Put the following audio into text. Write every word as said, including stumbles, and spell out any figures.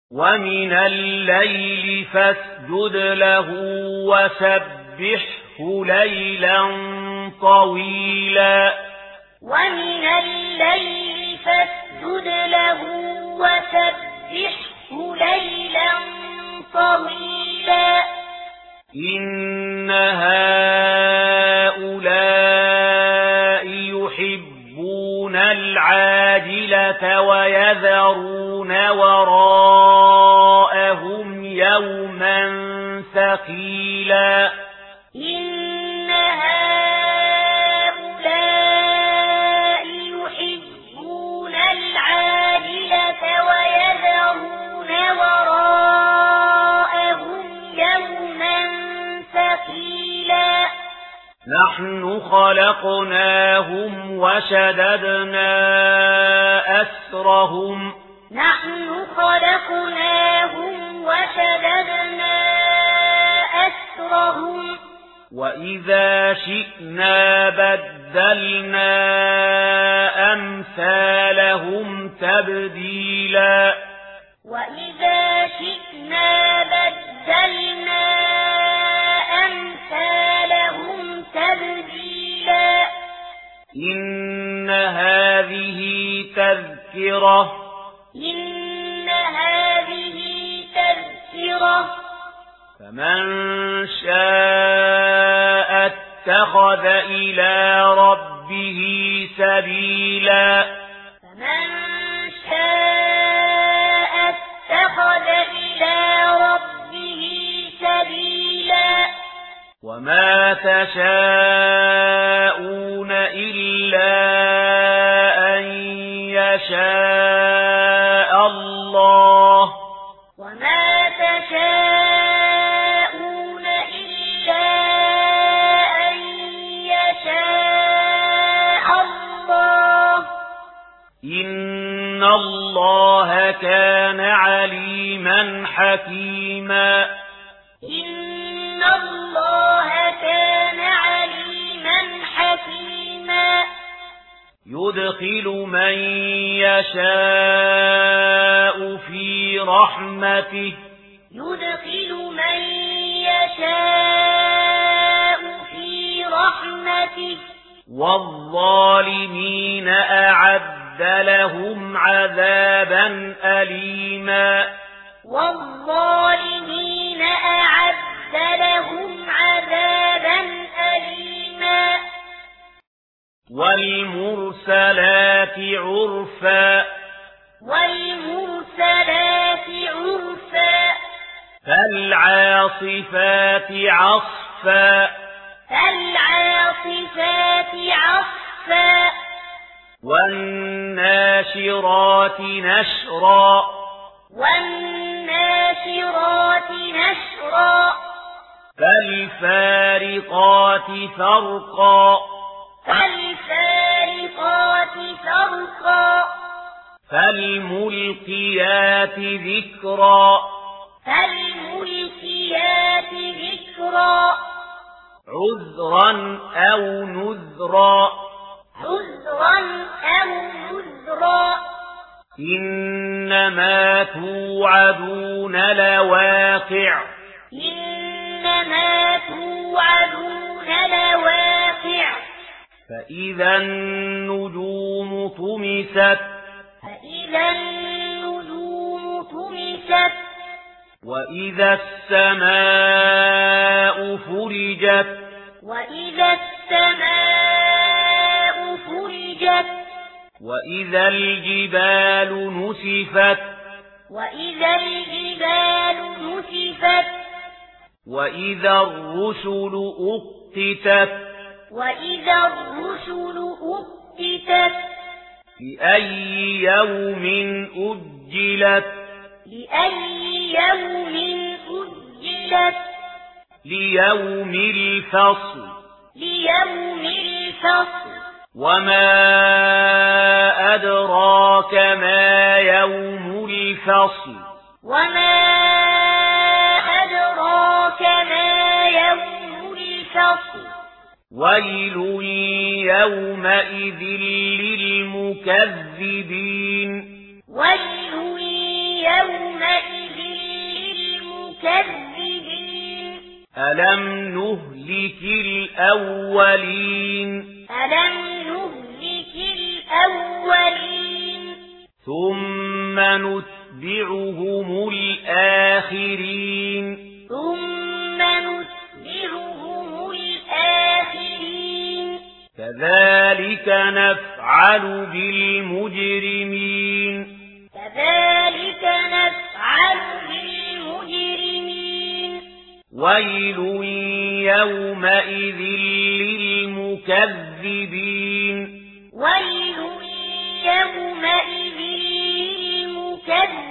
ومن الليل فاسجد له وسبحه ليلا طويلا ومن الليل فاسجد له وسبحه ليلا طويلا إن هؤلاء يحبون العاجلة ويذرون وراءهم يوما ثقيلا إن هؤلاء يحبون العاجلة ويذرون وراءهم يوما ثقيلا نحن خلقناهم وشددنا أسرهم نحن خلقناهم وشددنا أسرهم وإذا شئنا بدلنا أمثالهم تبديلا وإذا شئنا بدلنا أمثالهم تبديلا إن هذه تذكرة إن هذه تذكرة فمن شاء اتخذ إلى ربه سبيلا فمن شاء اتخذ إلى ربه سبيلا وما تشاءون إلا أن يشاء الله وما تشاءون إلا أن يشاء الله إن الله كان عليما حكيما إن الله كان عليما حكيما يدخل من يشاء في رحمته يدخل من يشاء في رحمته والظالمين أعد لهم عذابا أليما والظالمين أعد لهم عذابا أليما والمرسلات عرفا والمرسلات عرفا فالعاصفات عصفا فالعاصفات عصفا والناشرات نشرا والناشرات نشرا فالفارقات فرقا فالفارقات فرقا فالملقيات ذكرا فالملقيات ذكرا عذرا أو نذرا عذرا أو نذرا إنما توعدون لواقع إنما توعدون لواقع فإذا النجوم طمست فإذا النجوم طمست وإذا السماء فرجت وإذا السماء فرجت وإذا الجبال نسفت وإذا الجبال نسفت وإذا الرسل أقتت وإذا الرسل أقتت لأي يوم أجلت لأي يوم أجلت ليوم الفصل ليوم الفصل وما أدراك ما يوم الفصل وما أدراك ما يوم الفصل ويل يومئذ للمكذبين ويل يومئذ ألم نهلك الأولين ألم نهلك الأولين ثم نتبعهم الآخرين ثم نتبعهم الآخرين كذلك نفعل بالمجرمين كذلك نفعل بالمجرمين ويل يومئذ للمكذبين ويل يومئذ للمكذبين